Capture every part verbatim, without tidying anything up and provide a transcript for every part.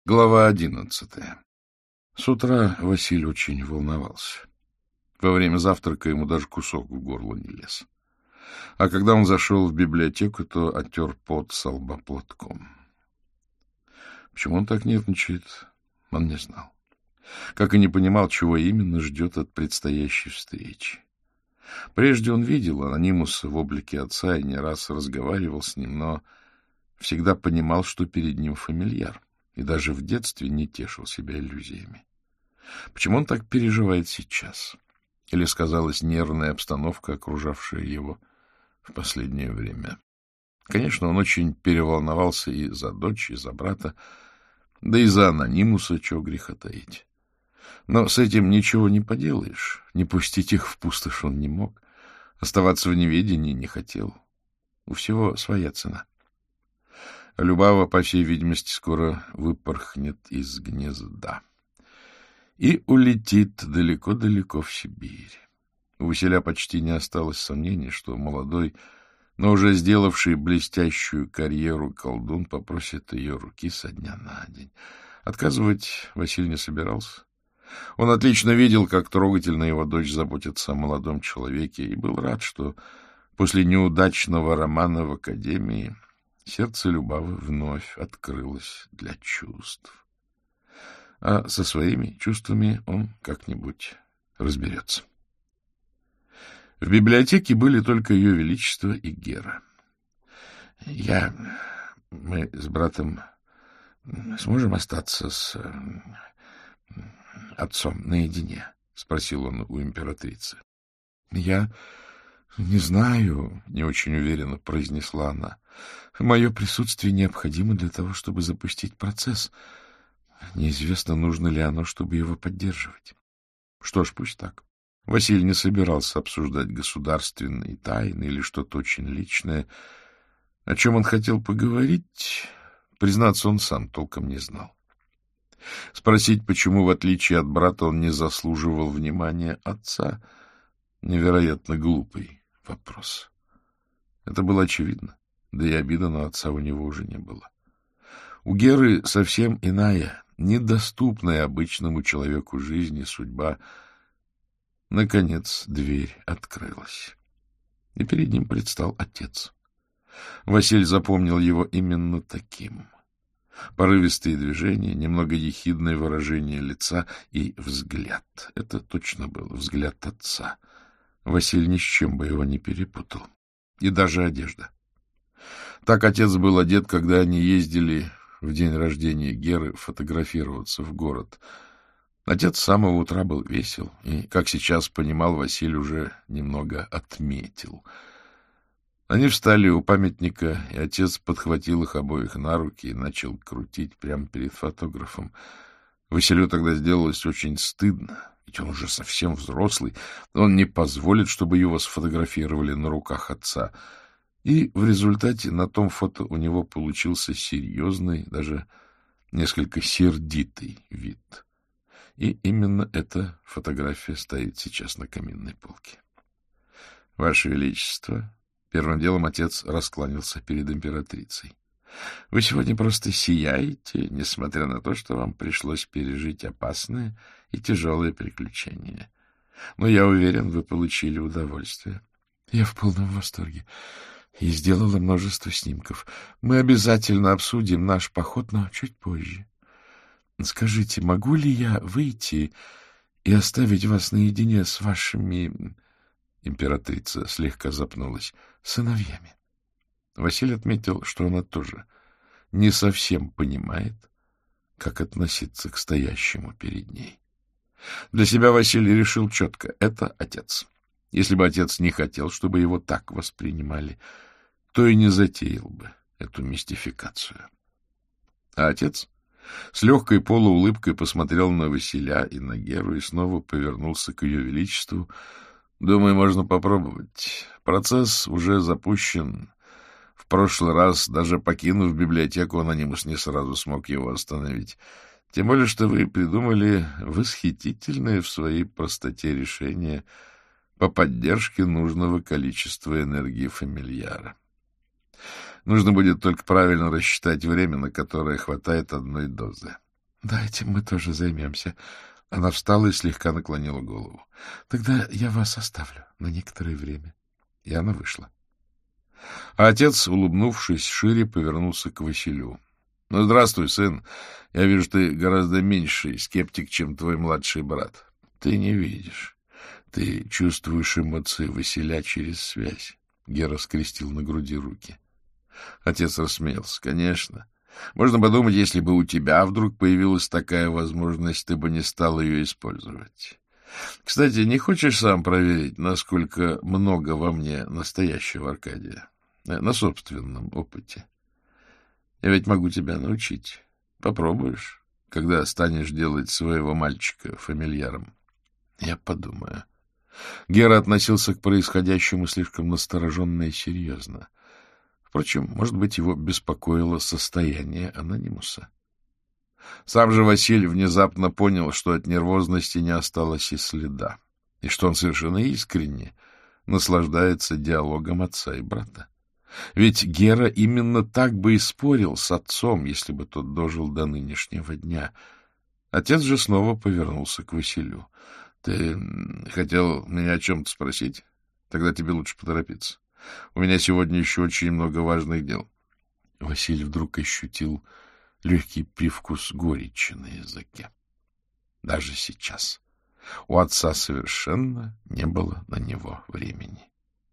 Глава одиннадцатая. С утра Василий очень волновался. Во время завтрака ему даже кусок в горло не лез. А когда он зашел в библиотеку, то оттер пот со лба платком. Почему он так нервничает, он не знал. Как и не понимал, чего именно ждет от предстоящей встречи. Прежде он видел анонимуса в облике отца и не раз разговаривал с ним, но всегда понимал, что перед ним фамильяр, и даже в детстве не тешил себя иллюзиями. Почему он так переживает сейчас? Или сказалась нервная обстановка, окружавшая его в последнее время? Конечно, он очень переволновался и за дочь, и за брата, да и за анонимуса, чего греха таить. Но с этим ничего не поделаешь. Не пустить их в пустошь он не мог. Оставаться в неведении не хотел. У всего своя цена. Любава, по всей видимости, скоро выпорхнет из гнезда и улетит далеко-далеко в Сибирь. У Василя почти не осталось сомнений, что молодой, но уже сделавший блестящую карьеру колдун попросит ее руки со дня на день. Отказывать Василий не собирался. Он отлично видел, как трогательно его дочь заботится о молодом человеке, и был рад, что после неудачного романа в академии сердце Любавы вновь открылось для чувств. А со своими чувствами он как-нибудь разберется. В библиотеке были только Ее Величество и Гера. — Я... Мы с братом сможем остаться с отцом наедине? — спросил он у императрицы. — Я не знаю, — не очень уверенно произнесла она. — Мое присутствие необходимо для того, чтобы запустить процесс. Неизвестно, нужно ли оно, чтобы его поддерживать. Что ж, пусть так. Василий не собирался обсуждать государственные тайны или что-то очень личное. О чем он хотел поговорить, признаться, он сам толком не знал. Спросить, почему, в отличие от брата, он не заслуживал внимания отца, невероятно глупый вопрос. Это было очевидно, да и обида на отца у него уже не было. У Геры совсем иная, недоступная обычному человеку жизни судьба. Наконец дверь открылась, и перед ним предстал отец. Василий запомнил его именно таким. Порывистые движения, немного ехидное выражение лица и взгляд. Это точно был взгляд отца. Василий ни с чем бы его не перепутал. И даже одежда. Так отец был одет, когда они ездили в день рождения Геры фотографироваться в город. Отец с самого утра был весел, и, как сейчас понимал, Василий уже немного отметил. Они встали у памятника, и отец подхватил их обоих на руки и начал крутить прямо перед фотографом. Василию тогда сделалось очень стыдно, ведь он уже совсем взрослый, он не позволит, чтобы его сфотографировали на руках отца. И в результате на том фото у него получился серьезный, даже несколько сердитый вид. И именно эта фотография стоит сейчас на каминной полке. — Ваше Величество! Первым делом отец раскланялся перед императрицей. — Вы сегодня просто сияете, несмотря на то, что вам пришлось пережить опасное и тяжелое приключение. Но я уверен, вы получили удовольствие. Я в полном восторге и сделала множество снимков. Мы обязательно обсудим наш поход, но чуть позже. Скажите, могу ли я выйти и оставить вас наедине с вашими... Императрица слегка запнулась. Сыновьями. Василий отметил, что она тоже не совсем понимает, как относиться к стоящему перед ней. Для себя Василий решил четко — это отец. Если бы отец не хотел, чтобы его так воспринимали, то и не затеял бы эту мистификацию. А отец с легкой полуулыбкой посмотрел на Василия и на Геру и снова повернулся к Ее Величеству. Думаю, можно попробовать. Процесс уже запущен. В прошлый раз, даже покинув библиотеку, анонимус не сразу смог его остановить. Тем более, что вы придумали восхитительное в своей простоте решение по поддержке нужного количества энергии фамильяра. Нужно будет только правильно рассчитать время, на которое хватает одной дозы. — Да, этим мы тоже займемся. Она встала и слегка наклонила голову. — Тогда я вас оставлю на некоторое время. И она вышла. А отец, улыбнувшись шире, повернулся к Василю. — Ну, здравствуй, сын. Я вижу, ты гораздо меньший скептик, чем твой младший брат. Ты не видишь. Ты чувствуешь эмоции Василя через связь. Гера скрестил на груди руки. Отец рассмеялся. — Конечно. Можно подумать, если бы у тебя вдруг появилась такая возможность, ты бы не стал ее использовать. Кстати, не хочешь сам проверить, насколько много во мне настоящего Аркадия? На собственном опыте. Я ведь могу тебя научить. Попробуешь, когда станешь делать своего мальчика фамильяром? Я подумаю. Гера относился к происходящему слишком настороженно и серьезно. Впрочем, может быть, его беспокоило состояние анонимуса. Сам же Василий внезапно понял, что от нервозности не осталось и следа, и что он совершенно искренне наслаждается диалогом отца и брата. Ведь Гера именно так бы и спорил с отцом, если бы тот дожил до нынешнего дня. Отец же снова повернулся к Василию. — Ты хотел меня о чем-то спросить? Тогда тебе лучше поторопиться. У меня сегодня еще очень много важных дел. Василий вдруг ощутил легкий привкус горечи на языке. Даже сейчас у отца совершенно не было на него времени.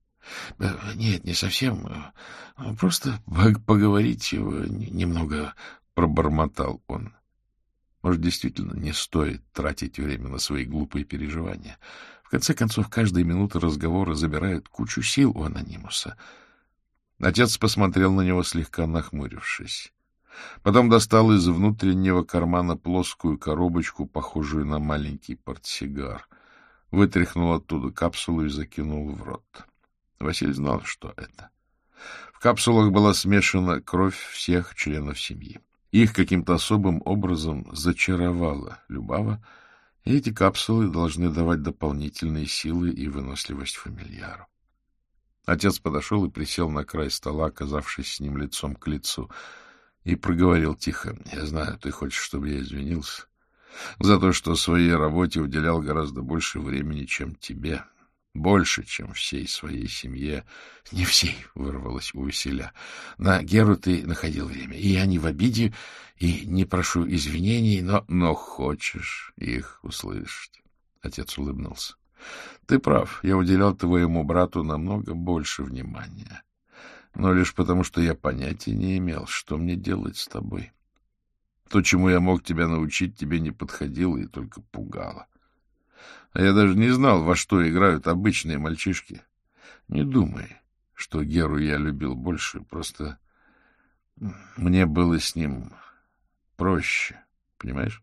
— Нет, не совсем. Просто поговорить немного, — пробормотал он. Может, действительно не стоит тратить время на свои глупые переживания. В конце концов, каждая минута разговора забирает кучу сил у анонимуса. Отец посмотрел на него, слегка нахмурившись. Потом достал из внутреннего кармана плоскую коробочку, похожую на маленький портсигар. Вытряхнул оттуда капсулу и закинул в рот. Василий знал, что это. В капсулах была смешана кровь всех членов семьи. Их каким-то особым образом зачаровала Любава, и эти капсулы должны давать дополнительные силы и выносливость фамильяру. Отец подошел и присел на край стола, оказавшись с ним лицом к лицу, и проговорил тихо: — Я знаю, ты хочешь, чтобы я извинился за то, что своей работе уделял гораздо больше времени, чем тебе. Больше, чем всей своей семье. — Не всей, — вырвалось у Василя. — На Геру ты находил время. И я не в обиде, и не прошу извинений, но... — Но хочешь их услышать. Отец улыбнулся. — Ты прав, я уделял твоему брату намного больше внимания. Но лишь потому, что я понятия не имел, что мне делать с тобой. То, чему я мог тебя научить, тебе не подходило и только пугало. А я даже не знал, во что играют обычные мальчишки. Не думай, что Геру я любил больше, просто мне было с ним проще, понимаешь?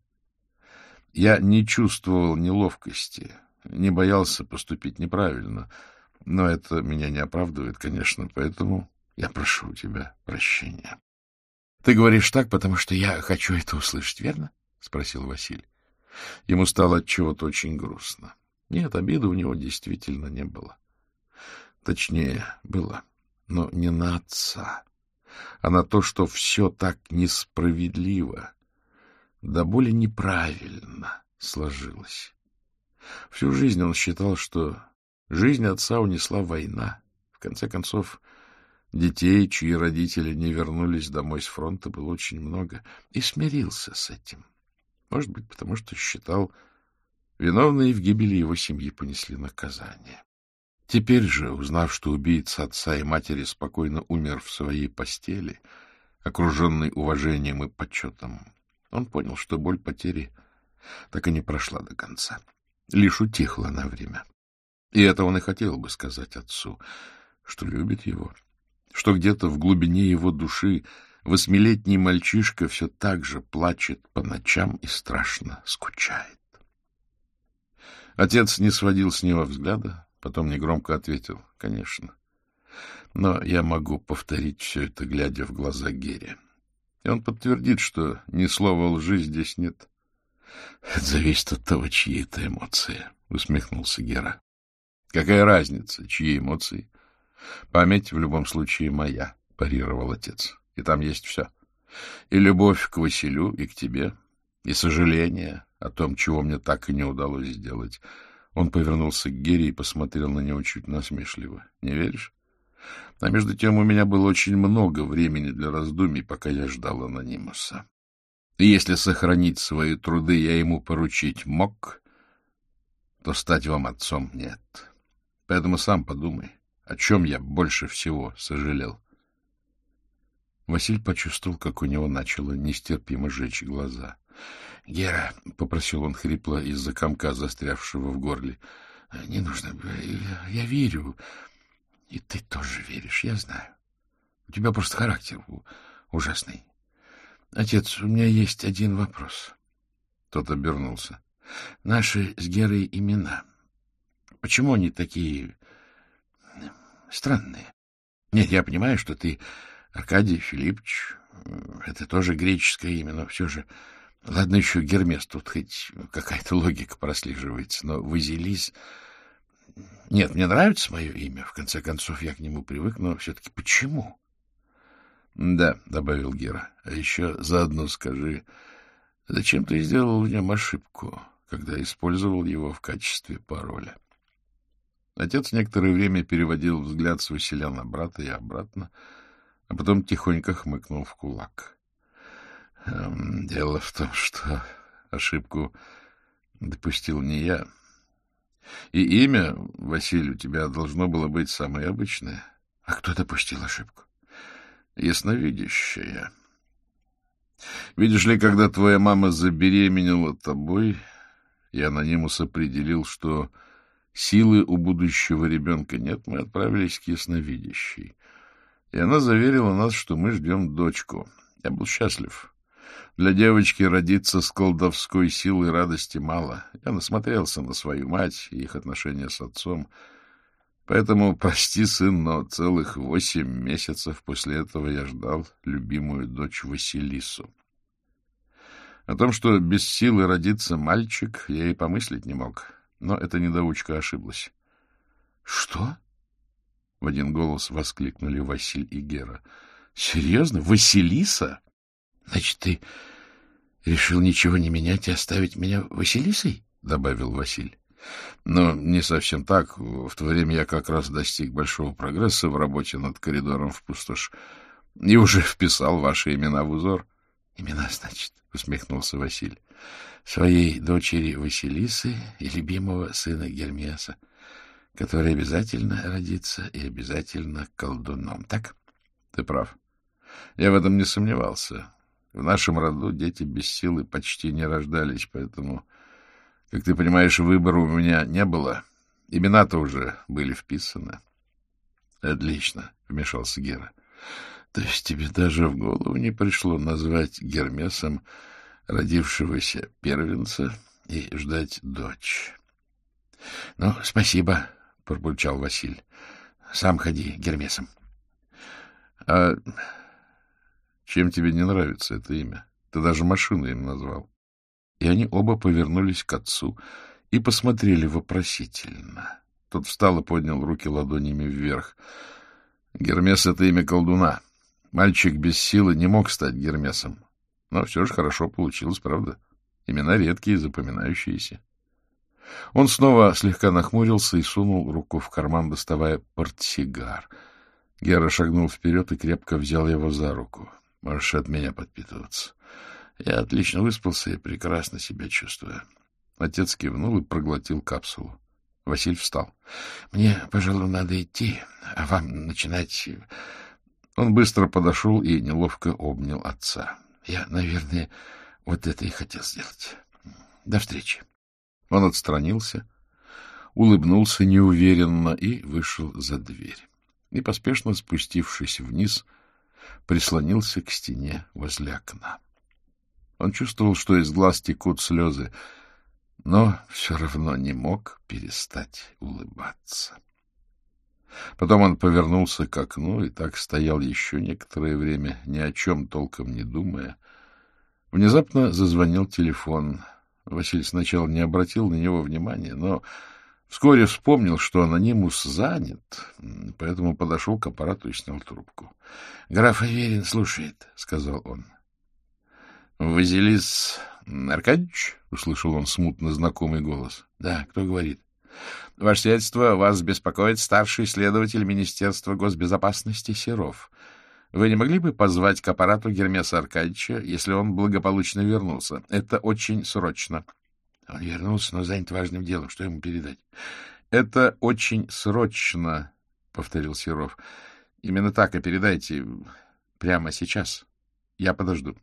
Я не чувствовал неловкости, не боялся поступить неправильно, но это меня не оправдывает, конечно, поэтому я прошу у тебя прощения. — Ты говоришь так, потому что я хочу это услышать, верно? — спросил Василий. Ему стало отчего-то очень грустно. Нет, обиды у него действительно не было. Точнее, было, но не на отца, а на то, что все так несправедливо, да более неправильно сложилось. Всю жизнь он считал, что жизнь отца унесла война. В конце концов, детей, чьи родители не вернулись домой с фронта, было очень много, и смирился с этим. Может быть, потому что считал, виновные в гибели его семьи понесли наказание. Теперь же, узнав, что убийца отца и матери спокойно умер в своей постели, окруженный уважением и почетом, он понял, что боль потери так и не прошла до конца, лишь утихла на время. И это он и хотел бы сказать отцу, что любит его, что где-то в глубине его души восьмилетний мальчишка все так же плачет по ночам и страшно скучает. Отец не сводил с него взгляда, потом негромко ответил: — Конечно. Но я могу повторить все это, глядя в глаза Гере. И он подтвердит, что ни слова лжи здесь нет. — Это зависит от того, чьи это эмоции, — усмехнулся Гера. — Какая разница, чьи эмоции? Память в любом случае моя, — парировал отец. И там есть все. И любовь к Василю, и к тебе. и сожаление о том, чего мне так и не удалось сделать. Он повернулся к Гере и посмотрел на него чуть насмешливо. — Не веришь? А между тем у меня было очень много времени для раздумий, пока я ждал анонимуса. И если сохранить свои труды я ему поручить мог, то стать вам отцом нет. Поэтому сам подумай, о чем я больше всего сожалел. Василь почувствовал, как у него начало нестерпимо жечь глаза. — Гера, — попросил он хрипло из-за комка, застрявшего в горле, — не нужно, я, я верю, и ты тоже веришь, я знаю. У тебя просто характер ужасный. Отец, у меня есть один вопрос. Тот обернулся. Наши с Герой имена. Почему они такие странные? Нет, я понимаю, что ты Аркадий Филиппович. Это тоже греческое имя, но все же... Ладно, еще Гермес, тут хоть какая-то логика прослеживается, но Василис... Нет, мне нравится мое имя, в конце концов я к нему привык, но все-таки почему? — Да, — добавил Гера, — а еще заодно скажи, зачем ты сделал в нем ошибку, когда использовал его в качестве пароля? Отец некоторое время переводил взгляд с Василя на брата и обратно, а потом тихонько хмыкнул в кулак. — Дело в том, что ошибку допустил не я. И имя, Василий, у тебя должно было быть самое обычное. — А кто допустил ошибку? — Ясновидящая. Видишь ли, когда твоя мама забеременела тобой, и анонимус определил, что силы у будущего ребенка нет, мы отправились к ясновидящей. И она заверила нас, что мы ждем дочку. Я был счастлив. Для девочки родиться с колдовской силой радости мало. Я насмотрелся на свою мать и их отношения с отцом. Поэтому, прости, сын, но целых восемь месяцев после этого я ждал любимую дочь Василису. О том, что без силы родится мальчик, я и помыслить не мог. Но эта недоучка ошиблась. — Что? — в один голос воскликнули Василь и Гера. — Серьезно? Василиса? Значит, ты решил ничего не менять и оставить меня Василисой? — добавил Василь. — Но не совсем так. В то время я как раз достиг большого прогресса в работе над коридором в пустошь и уже вписал ваши имена в узор. — Имена, значит, — усмехнулся Василь. — Своей дочери Василисы и любимого сына Гермеса, который обязательно родится и обязательно колдуном, так? — Ты прав. Я в этом не сомневался. В нашем роду дети без силы почти не рождались, поэтому, как ты понимаешь, выбора у меня не было. Имена-то уже были вписаны. — Отлично, — вмешался Гера. — То есть тебе даже в голову не пришло назвать Гермесом родившегося первенца и ждать дочь? — Ну, спасибо, — пробурчал Василь. — Сам ходи Гермесом. — А чем тебе не нравится это имя? Ты даже машину им назвал. И они оба повернулись к отцу и посмотрели вопросительно. Тот встал и поднял руки ладонями вверх. Гермес — это имя колдуна. Мальчик без силы не мог стать Гермесом. Но все же хорошо получилось, правда? Имена редкие, запоминающиеся. Он снова слегка нахмурился и сунул руку в карман, доставая портсигар. Гера шагнул вперед и крепко взял его за руку. — Можешь от меня подпитываться. Я отлично выспался и прекрасно себя чувствую. Отец кивнул и проглотил капсулу. Василь встал. — Мне, пожалуй, надо идти, а вам начинать... Он быстро подошел и неловко обнял отца. — Я, наверное, вот это и хотел сделать. До встречи. Он отстранился, улыбнулся неуверенно и вышел за дверь. И, поспешно спустившись вниз, прислонился к стене возле окна. Он чувствовал, что из глаз текут слезы, но все равно не мог перестать улыбаться. Потом он повернулся к окну и так стоял еще некоторое время, ни о чем толком не думая. Внезапно зазвонил телефон. Василий сначала не обратил на него внимания, но вскоре вспомнил, что анонимус занят, поэтому подошел к аппарату и снял трубку. — Граф Аверин слушает, — сказал он. — Василис — Аркадьевич? — услышал он смутно знакомый голос. — Да, кто говорит? — Ваше сиятельство, вас беспокоит старший следователь Министерства госбезопасности Серов. Вы не могли бы позвать к аппарату Гермеса Аркадьевича, если он благополучно вернулся? Это очень срочно. — Он вернулся, но занят важным делом. Что ему передать? — Это очень срочно, — повторил Серов. — Именно так и передайте прямо сейчас. Я подожду.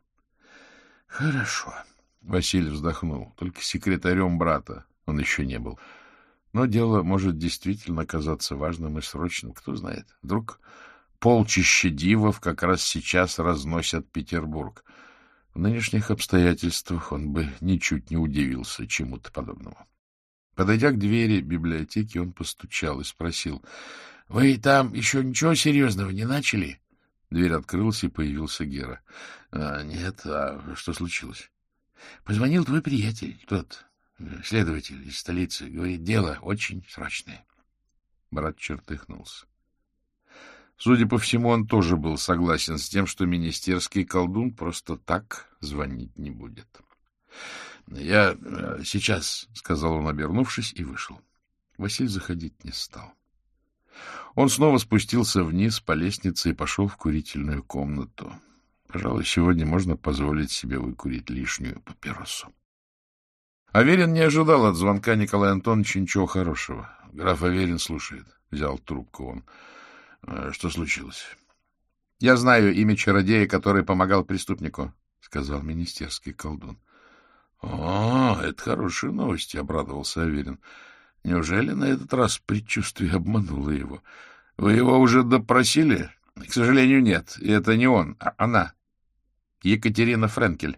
— Хорошо. Василий вздохнул. Только секретарем брата он еще не был. Но дело может действительно оказаться важным и срочным. Кто знает, вдруг полчища дивов как раз сейчас разносят Петербург. В нынешних обстоятельствах он бы ничуть не удивился чему-то подобному. Подойдя к двери библиотеки, он постучал и спросил: — Вы там еще ничего серьезного не начали? Дверь открылась, и появился Гера. А, — Нет, а что случилось? — Позвонил твой приятель, тот следователь из столицы. Говорит, дело очень срочное. Брат чертыхнулся. Судя по всему, он тоже был согласен с тем, что министерский колдун просто так звонить не будет. — Я сейчас, — сказал он, обернувшись, и вышел. Василий заходить не стал. Он снова спустился вниз по лестнице и пошел в курительную комнату. Пожалуй, сегодня можно позволить себе выкурить лишнюю папиросу. Аверин не ожидал от звонка Николая Антоновича ничего хорошего. — Граф Аверин слушает, — взял трубку он. — Что случилось? — Я знаю имя чародея, который помогал преступнику, — сказал министерский колдун. — О, это хорошие новости, — обрадовался Аверин. — Неужели на этот раз предчувствие обмануло его? Вы его уже допросили? — К сожалению, нет. И это не он, а она. Екатерина Френкель.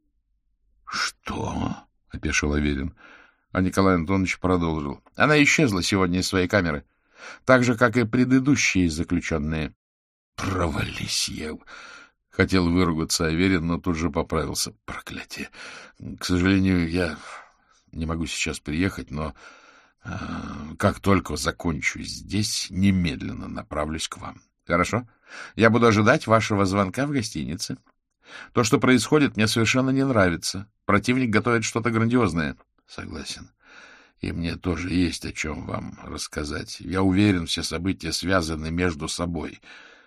— Что? — опешил Аверин. А Николай Антонович продолжил. — Она исчезла сегодня из своей камеры, так же, как и предыдущие заключенные. — Провались я! — хотел выругаться Аверин, но тут же поправился. — Проклятие! К сожалению, я не могу сейчас приехать, но э, как только закончу здесь, немедленно направлюсь к вам. — Хорошо. Я буду ожидать вашего звонка в гостинице. То, что происходит, мне совершенно не нравится. Противник готовит что-то грандиозное. — Согласен. И мне тоже есть о чем вам рассказать. Я уверен, все события связаны между собой.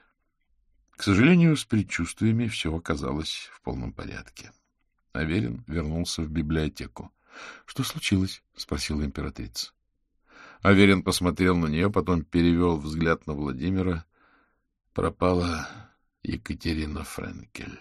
К сожалению, с предчувствиями все оказалось в полном порядке. Аверин вернулся в библиотеку. — Что случилось? — спросила императрица. Аверин посмотрел на нее, потом перевел взгляд на Владимира. Пропала Екатерина Френкель.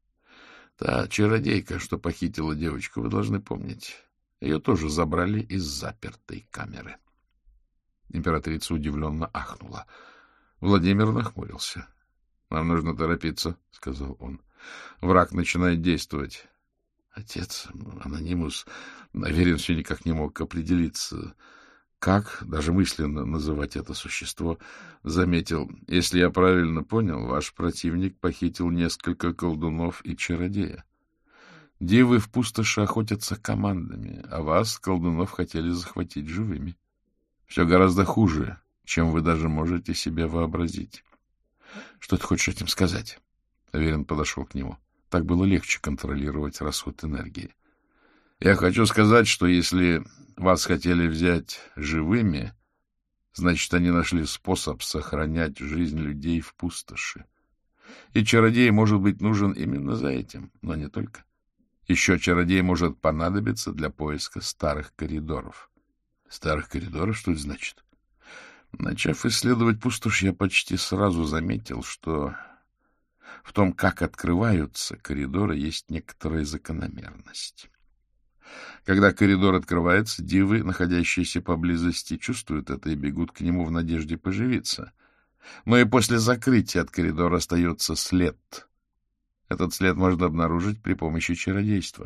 Та чародейка, что похитила девочку, вы должны помнить. Ее тоже забрали из запертой камеры. Императрица удивленно ахнула. Владимир нахмурился. — Нам нужно торопиться, — сказал он. — Враг начинает действовать. Отец, анонимус, Аверин все никак не мог определиться, как, даже мысленно называть это существо, заметил: если я правильно понял, ваш противник похитил несколько колдунов и чародея. Дивы в пустоши охотятся командами, а вас, колдунов, хотели захватить живыми. Все гораздо хуже, чем вы даже можете себе вообразить. — Что ты хочешь этим сказать? Аверин подошел к нему. Так было легче контролировать расход энергии. — Я хочу сказать, что если вас хотели взять живыми, значит, они нашли способ сохранять жизнь людей в пустоши. И чародей может быть нужен именно за этим, но не только. Еще чародей может понадобиться для поиска старых коридоров. Старых коридоров? Что это значит? Начав исследовать пустошь, я почти сразу заметил, что в том, как открываются коридоры, есть некоторая закономерность. Когда коридор открывается, дивы, находящиеся поблизости, чувствуют это и бегут к нему в надежде поживиться. Но и после закрытия от коридора остается след. Этот след можно обнаружить при помощи чародейства.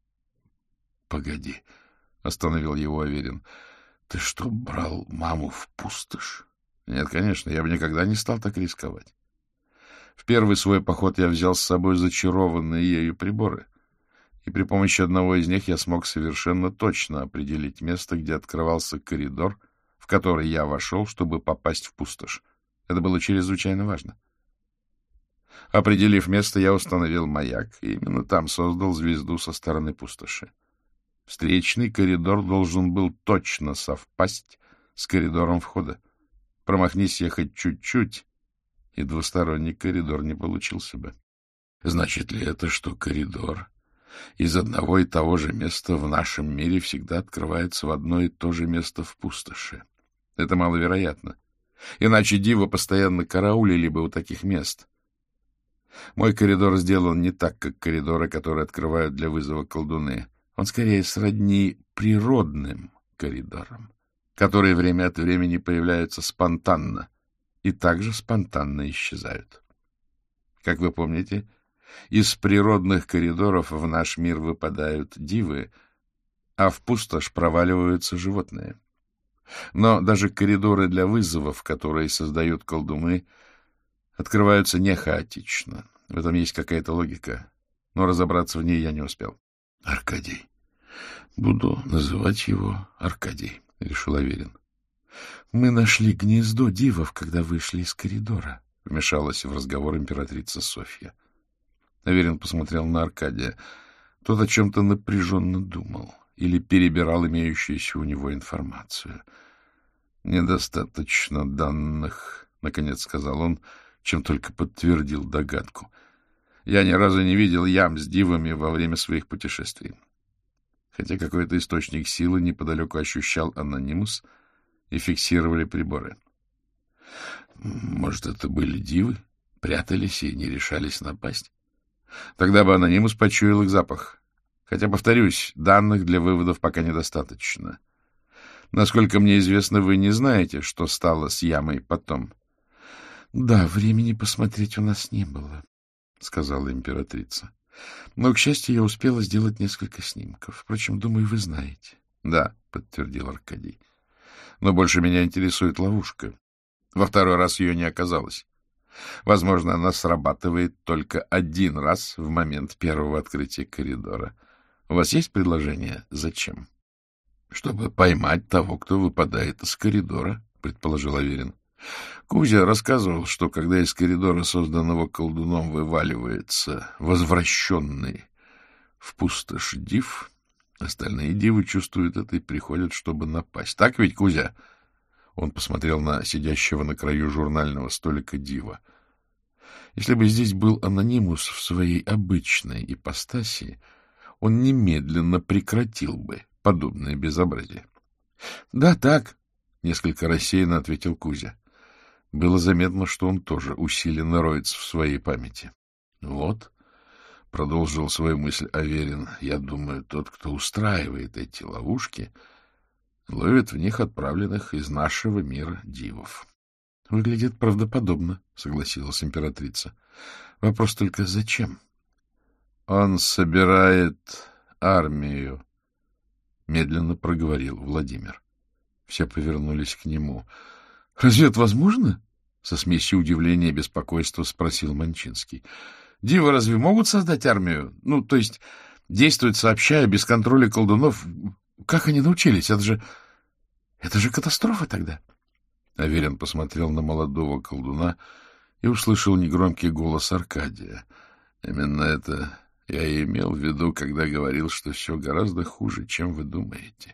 — Погоди, — остановил его Аверин. — Ты что, брал маму в пустошь? — Нет, конечно, я бы никогда не стал так рисковать. В первый свой поход я взял с собой зачарованные ею приборы, и при помощи одного из них я смог совершенно точно определить место, где открывался коридор, в который я вошел, чтобы попасть в пустошь. Это было чрезвычайно важно. Определив место, я установил маяк, и именно там создал звезду со стороны пустоши. Встречный коридор должен был точно совпасть с коридором входа. Промахнись я хоть чуть-чуть, и двусторонний коридор не получился бы. Значит ли это, что коридор из одного и того же места в нашем мире всегда открывается в одно и то же место в пустоши? Это маловероятно. Иначе дивы постоянно караулили бы у таких мест. Мой коридор сделан не так, как коридоры, которые открывают для вызова колдуны. Он скорее сродни природным коридорам, которые время от времени появляются спонтанно и также спонтанно исчезают. Как вы помните, из природных коридоров в наш мир выпадают дивы, а в пустошь проваливаются животные. Но даже коридоры для вызовов, которые создают колдуны, открываются не хаотично. В этом есть какая-то логика, но разобраться в ней я не успел. — Аркадий. Буду называть его Аркадий, — решил Аверин. — Мы нашли гнездо дивов, когда вышли из коридора, — вмешалась в разговор императрица Софья. Аверин посмотрел на Аркадия. Тот о чем-то напряженно думал или перебирал имеющуюся у него информацию. — Недостаточно данных, — наконец сказал он, чем только подтвердил догадку. Я ни разу не видел ям с дивами во время своих путешествий. Хотя какой-то источник силы неподалеку ощущал анонимус и фиксировали приборы. Может, это были дивы, прятались и не решались напасть? Тогда бы анонимус почуял их запах. Хотя, повторюсь, данных для выводов пока недостаточно. Насколько мне известно, вы не знаете, что стало с ямой потом. — Да, времени посмотреть у нас не было, — сказала императрица. — Но, к счастью, я успела сделать несколько снимков. Впрочем, думаю, вы знаете. — Да, — подтвердил Аркадий. — Но больше меня интересует ловушка. Во второй раз ее не оказалось. Возможно, она срабатывает только один раз в момент первого открытия коридора. У вас есть предложение? Зачем? — Чтобы поймать того, кто выпадает из коридора, — предположил Аверин. Кузя рассказывал, что когда из коридора, созданного колдуном, вываливается возвращенный в пустошь див, остальные дивы чувствуют это и приходят, чтобы напасть. Так ведь, Кузя? Он посмотрел на сидящего на краю журнального столика дива. Если бы здесь был анонимус в своей обычной ипостаси, он немедленно прекратил бы подобное безобразие. — Да, так, — несколько рассеянно ответил Кузя. Было заметно, что он тоже усиленно роется в своей памяти. — Вот, — продолжил свою мысль Аверин, — я думаю, тот, кто устраивает эти ловушки, ловит в них отправленных из нашего мира дивов. — Выглядит правдоподобно, — согласилась императрица. — Вопрос только зачем? — Он собирает армию, — медленно проговорил Владимир. Все повернулись к нему. — Разве это возможно? — со смесью удивления и беспокойства спросил Манчинский. — Дивы разве могут создать армию? Ну, то есть действовать сообща, без контроля колдунов? Как они научились? Это же... Это же катастрофа тогда. Аверин посмотрел на молодого колдуна и услышал негромкий голос Аркадия. Именно это я и имел в виду, когда говорил, что все гораздо хуже, чем вы думаете.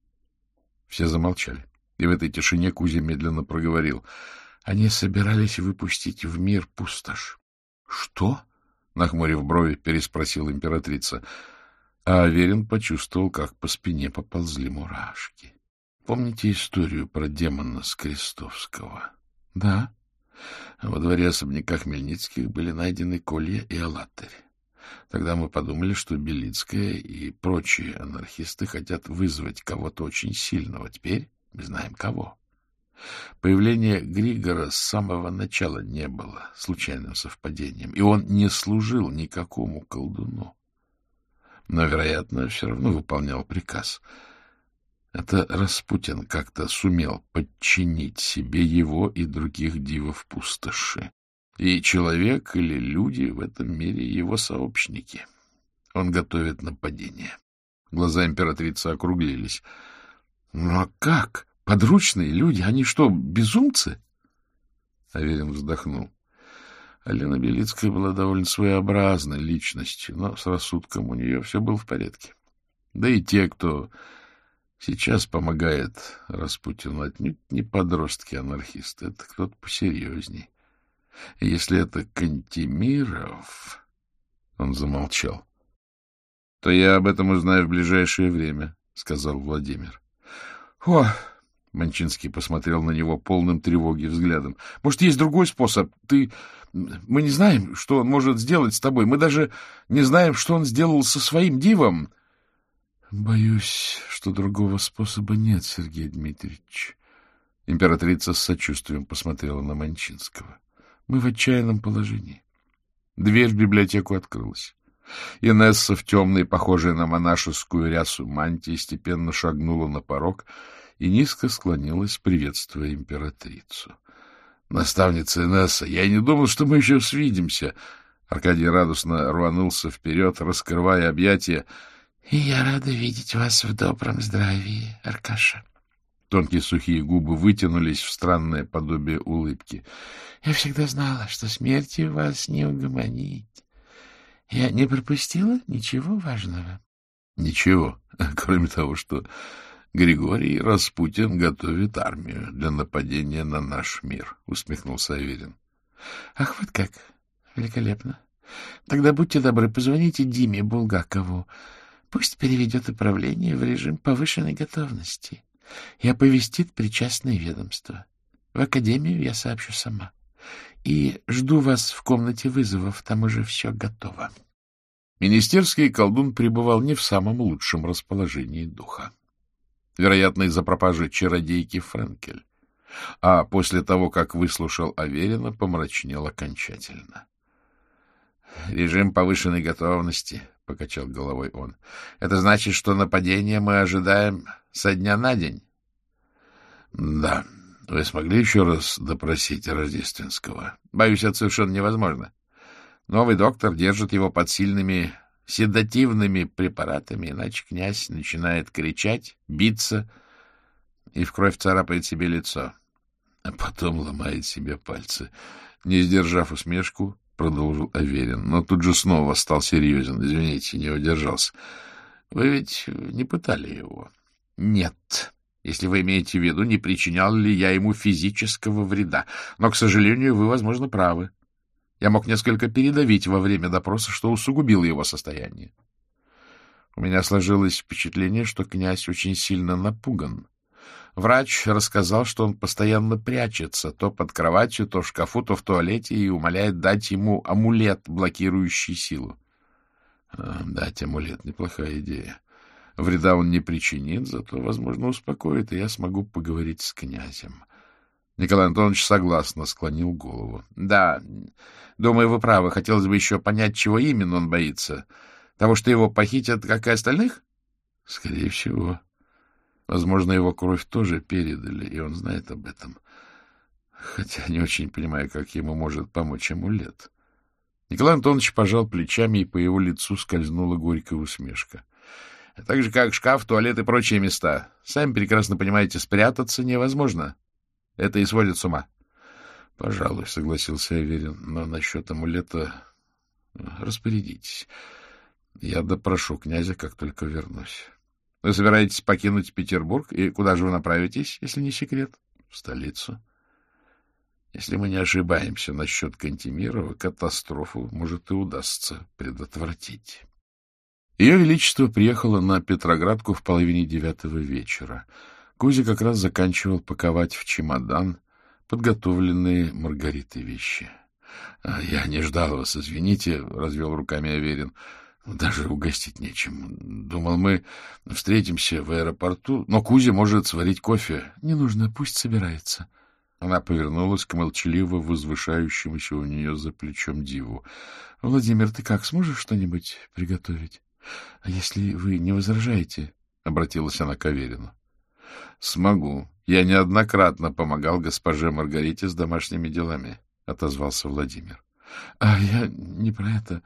Все замолчали, и в этой тишине Кузя медленно проговорил. Они собирались выпустить в мир пустошь. — Что? — нахмурив брови, переспросила императрица. А Аверин почувствовал, как по спине поползли мурашки. Помните историю про демона с Крестовского? — Да. Во дворе особняка Хмельницких были найдены колья и алатырь. Тогда мы подумали, что Белицкая и прочие анархисты хотят вызвать кого-то очень сильного. Теперь мы знаем кого. Появление Григора с самого начала не было случайным совпадением, и он не служил никакому колдуну. Но, вероятно, все равно выполнял приказ. Это Распутин как-то сумел подчинить себе его и других дивов пустоши. И человек или люди в этом мире его сообщники. Он готовит нападение. Глаза императрицы округлились. — Ну а как? Подручные люди? Они что, безумцы? Аверин вздохнул. — Алена Белицкая была довольно своеобразной личностью, но с рассудком у нее все было в порядке. Да и те, кто сейчас помогает Распутину, отнюдь не подростки-анархисты, это кто-то посерьезней. И если это Кантемиров... Он замолчал. — То я об этом узнаю в ближайшее время, — сказал Владимир. — О! — Манчинский посмотрел на него полным тревоги взглядом. — Может, есть другой способ? Ты... Мы не знаем, что он может сделать с тобой. Мы даже не знаем, что он сделал со своим дивом. — Боюсь, что другого способа нет, Сергей Дмитриевич. Императрица с сочувствием посмотрела на Манчинского. — Мы в отчаянном положении. Дверь в библиотеку открылась. Инесса в темной, похожей на монашескую рясу мантии, степенно шагнула на порог и низко склонилась, приветствуя императрицу. — Наставница Инесса, я не думал, что мы еще свидимся. Аркадий радостно рванулся вперед, раскрывая объятия. — И я рада видеть вас в добром здравии, Аркаша. Тонкие сухие губы вытянулись в странное подобие улыбки. — Я всегда знала, что смертью вас не угомонить. Я не пропустила ничего важного? — Ничего, кроме того, что Григорий Распутин готовит армию для нападения на наш мир, — усмехнулся Аверин. — Ах, вот как! Великолепно. Тогда будьте добры, позвоните Диме Булгакову. Пусть переведет управление в режим повышенной готовности и оповестит причастное ведомство. В академию я сообщу сама. И жду вас в комнате вызовов, там уже все готово. Министерский колдун пребывал не в самом лучшем расположении духа. Вероятно, из-за пропажи чародейки Френкель. А после того, как выслушал Аверина, помрачнел окончательно. — Режим повышенной готовности, — покачал головой он. — Это значит, что нападение мы ожидаем со дня на день? — Да. Вы смогли еще раз допросить Рождественского? — Боюсь, это совершенно невозможно. Новый доктор держит его под сильными седативными препаратами, иначе князь начинает кричать, биться и в кровь царапает себе лицо. А потом ломает себе пальцы. Не сдержав усмешку, продолжил Аверин, но тут же снова стал серьезен. Извините, не удержался. Вы ведь не пытали его? Нет. Если вы имеете в виду, не причинял ли я ему физического вреда. Но, к сожалению, вы, возможно, правы. Я мог несколько передавить во время допроса, что усугубило его состояние. У меня сложилось впечатление, что князь очень сильно напуган. Врач рассказал, что он постоянно прячется то под кроватью, то в шкафу, то в туалете и умоляет дать ему амулет, блокирующий силу. А, дать амулет — неплохая идея. Вреда он не причинит, зато, возможно, успокоит, и я смогу поговорить с князем. Николай Антонович согласно склонил голову. — Да, думаю, вы правы. Хотелось бы еще понять, чего именно он боится. Того, что его похитят, как и остальных? — Скорее всего. Возможно, его кровь тоже передали, и он знает об этом. Хотя не очень понимаю, как ему может помочь амулет. Николай Антонович пожал плечами, и по его лицу скользнула горькая усмешка. — Так же, как шкаф, туалет и прочие места. Сами прекрасно понимаете, спрятаться невозможно. Это и сводит с ума. — Пожалуй, — согласился Аверин, — но насчет амулета распорядитесь. Я допрошу князя, как только вернусь. — Вы собираетесь покинуть Петербург? И куда же вы направитесь, если не секрет? — В столицу. Если мы не ошибаемся насчет Кантемирова, катастрофу, может, и удастся предотвратить. Ее Величество приехало на Петроградку в половине девятого вечера. Кузя как раз заканчивал паковать в чемодан подготовленные Маргаритой вещи. — Я не ждал вас, извините, — развел руками Аверин. — Даже угостить нечем. Думал, мы встретимся в аэропорту, но Кузя может сварить кофе. — Не нужно, пусть собирается. Она повернулась к молчаливо возвышающемуся у нее за плечом диву. — Владимир, ты как, сможешь что-нибудь приготовить? — А если вы не возражаете? — обратилась она к Аверину. — Смогу. Я неоднократно помогал госпоже Маргарите с домашними делами, — отозвался Владимир. — А я не про это.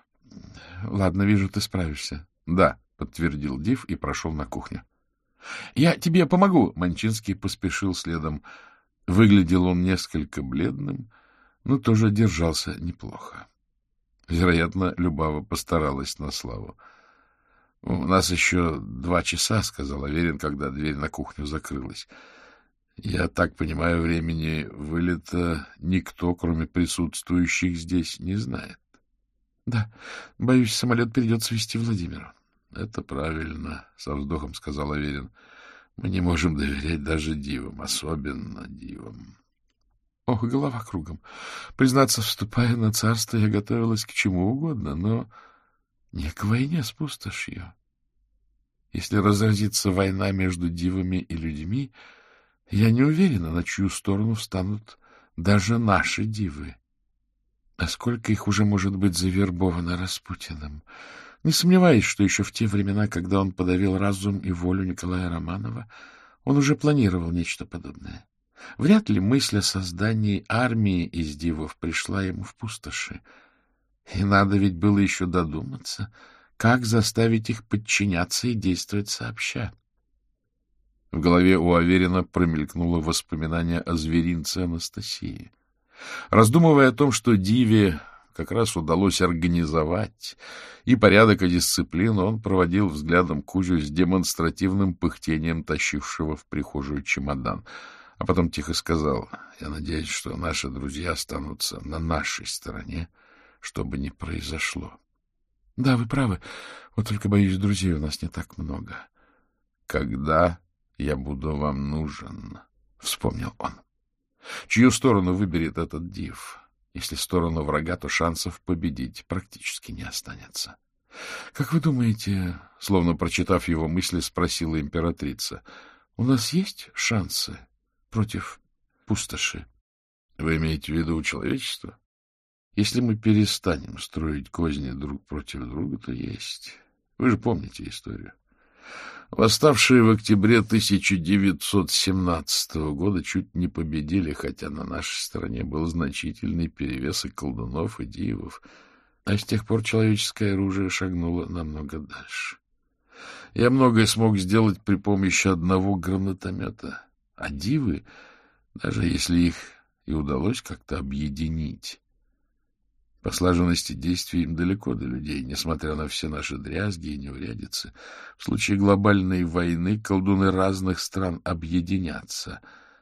Ладно, вижу, ты справишься. — Да, — подтвердил див и прошел на кухню. — Я тебе помогу! — Манчинский поспешил следом. Выглядел он несколько бледным, но тоже держался неплохо. Вероятно, Любава постаралась на славу. — У нас еще два часа, — сказал Аверин, когда дверь на кухню закрылась. — Я так понимаю, времени вылета никто, кроме присутствующих здесь, не знает. — Да, боюсь, самолет придется везти Владимиру. — Это правильно, — со вздохом сказал Аверин. — Мы не можем доверять даже дивам, особенно дивам. Ох, голова кругом. Признаться, вступая на царство, я готовилась к чему угодно, но не к войне с пустошью. Если разразится война между дивами и людьми, я не уверена, на чью сторону встанут даже наши дивы. А сколько их уже может быть завербовано Распутиным? Не сомневаюсь, что еще в те времена, когда он подавил разум и волю Николая Романова, он уже планировал нечто подобное. Вряд ли мысль о создании армии из дивов пришла ему в пустоши. И надо ведь было еще додуматься, как заставить их подчиняться и действовать сообща. В голове у Аверина промелькнуло воспоминание о зверинце Анастасии. Раздумывая о том, что диве как раз удалось организовать и порядок, и дисциплину, он проводил взглядом Кузю с демонстративным пыхтением тащившего в прихожую чемодан. А потом тихо сказал: — Я надеюсь, что наши друзья останутся на нашей стороне, что бы ни произошло. — Да, вы правы. Вот только, боюсь, друзей у нас не так много. — Когда я буду вам нужен? — вспомнил он. Чью сторону выберет этот див? Если сторону врага, то шансов победить практически не останется. — Как вы думаете, — словно прочитав его мысли, спросила императрица, — у нас есть шансы против пустоши? — Вы имеете в виду человечество? Если мы перестанем строить козни друг против друга, то есть. Вы же помните историю. Восставшие в октябре тысяча девятьсот семнадцатого года чуть не победили, хотя на нашей стороне был значительный перевес и колдунов, и дивов, а с тех пор человеческое оружие шагнуло намного дальше. Я многое смог сделать при помощи одного гранатомета, а дивы, даже если их и удалось как-то объединить, по слаженности действий им далеко до людей, несмотря на все наши дрязги и неурядицы. В случае глобальной войны колдуны разных стран объединятся.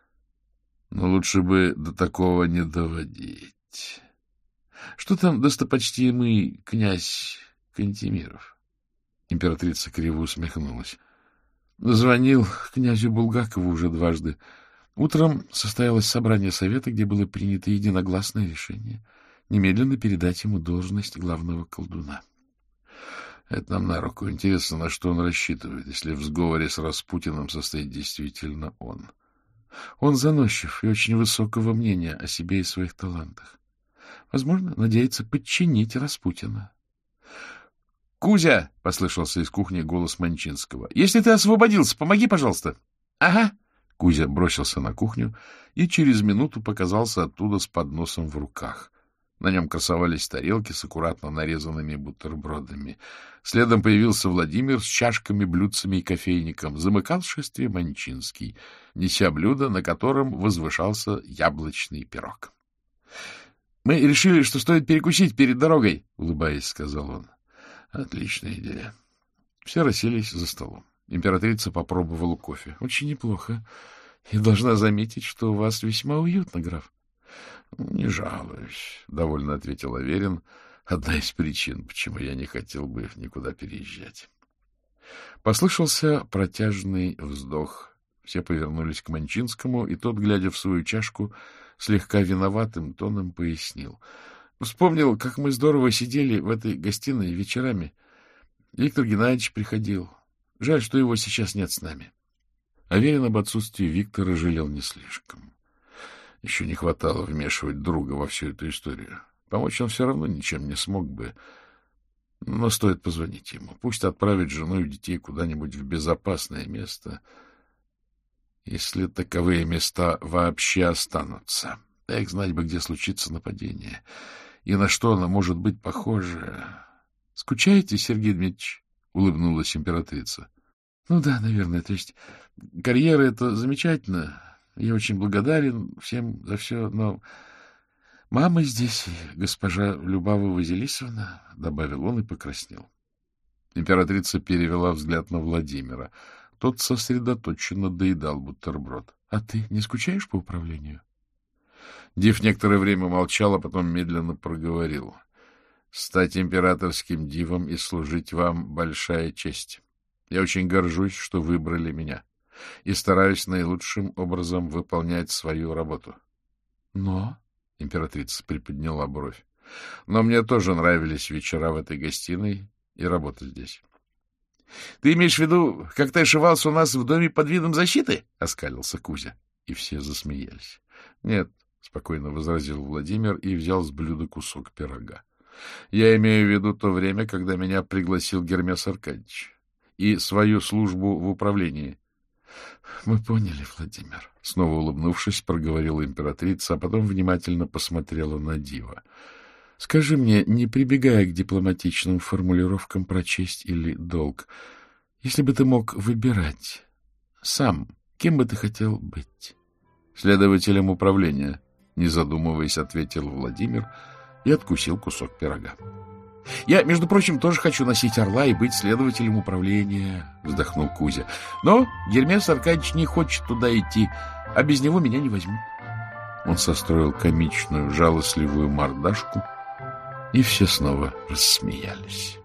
Но лучше бы до такого не доводить. Что там достопочтимый князь Кантемиров? Императрица криво усмехнулась. Звонил князю Булгакову уже дважды. Утром состоялось собрание совета, где было принято единогласное решение немедленно передать ему должность главного колдуна. Это нам на руку. Интересно, на что он рассчитывает, если в сговоре с Распутиным состоит действительно он. Он заносчив и очень высокого мнения о себе и своих талантах. Возможно, надеется подчинить Распутина. — Кузя! — послышался из кухни голос Манчинского. — Если ты освободился, помоги, пожалуйста. — Ага. Кузя бросился на кухню и через минуту показался оттуда с подносом в руках. На нем красовались тарелки с аккуратно нарезанными бутербродами. Следом появился Владимир с чашками, блюдцами и кофейником. Замыкал шествие Манчинский, неся блюдо, на котором возвышался яблочный пирог. — Мы решили, что стоит перекусить перед дорогой, — улыбаясь, сказал он. — Отличная идея. Все расселись за столом. Императрица попробовала кофе. — Очень неплохо. И должна заметить, что у вас весьма уютно, граф. — Не жалуюсь, — довольно ответил Аверин. — Одна из причин, почему я не хотел бы никуда переезжать. Послышался протяжный вздох. Все повернулись к Манчинскому, и тот, глядя в свою чашку, слегка виноватым тоном пояснил. — Вспомнил, как мы здорово сидели в этой гостиной вечерами. Виктор Геннадьевич приходил. Жаль, что его сейчас нет с нами. Аверин об отсутствии Виктора жалел не слишком. Еще не хватало вмешивать друга во всю эту историю. Помочь он все равно ничем не смог бы. Но стоит позвонить ему. Пусть отправит жену и детей куда-нибудь в безопасное место, если таковые места вообще останутся. Эх, знать бы, где случится нападение, и на что оно может быть похоже. — Скучаете, Сергей Дмитриевич? — улыбнулась императрица. — Ну да, наверное. То есть карьера — это замечательно. Я очень благодарен всем за все, но Мама здесь и госпожа Любава Василисовна, — добавил он и покраснел. Императрица перевела взгляд на Владимира. Тот сосредоточенно доедал бутерброд. — А ты не скучаешь по управлению? Див некоторое время молчал, а потом медленно проговорил. — Стать императорским дивом и служить вам — большая честь. Я очень горжусь, что выбрали меня, и стараюсь наилучшим образом выполнять свою работу. — Но... — императрица приподняла бровь. — Но мне тоже нравились вечера в этой гостиной и работа здесь. — Ты имеешь в виду, как ты ошивался у нас в доме под видом защиты? — оскалился Кузя. И все засмеялись. — Нет, — спокойно возразил Владимир и взял с блюда кусок пирога. — Я имею в виду то время, когда меня пригласил Гермес Аркадьевич, и свою службу в управлении. — Мы поняли, Владимир. Снова улыбнувшись, проговорила императрица, а потом внимательно посмотрела на Дива. — Скажи мне, не прибегая к дипломатичным формулировкам про честь или долг, если бы ты мог выбирать сам, кем бы ты хотел быть? — Следователем управления, — не задумываясь, ответил Владимир и откусил кусок пирога. — Я, между прочим, тоже хочу носить орла и быть следователем управления, — вздохнул Кузя. — Но Гермес Аркадьевич не хочет туда идти, а без него меня не возьмут. Он состроил комичную, жалостливую мордашку, и все снова рассмеялись.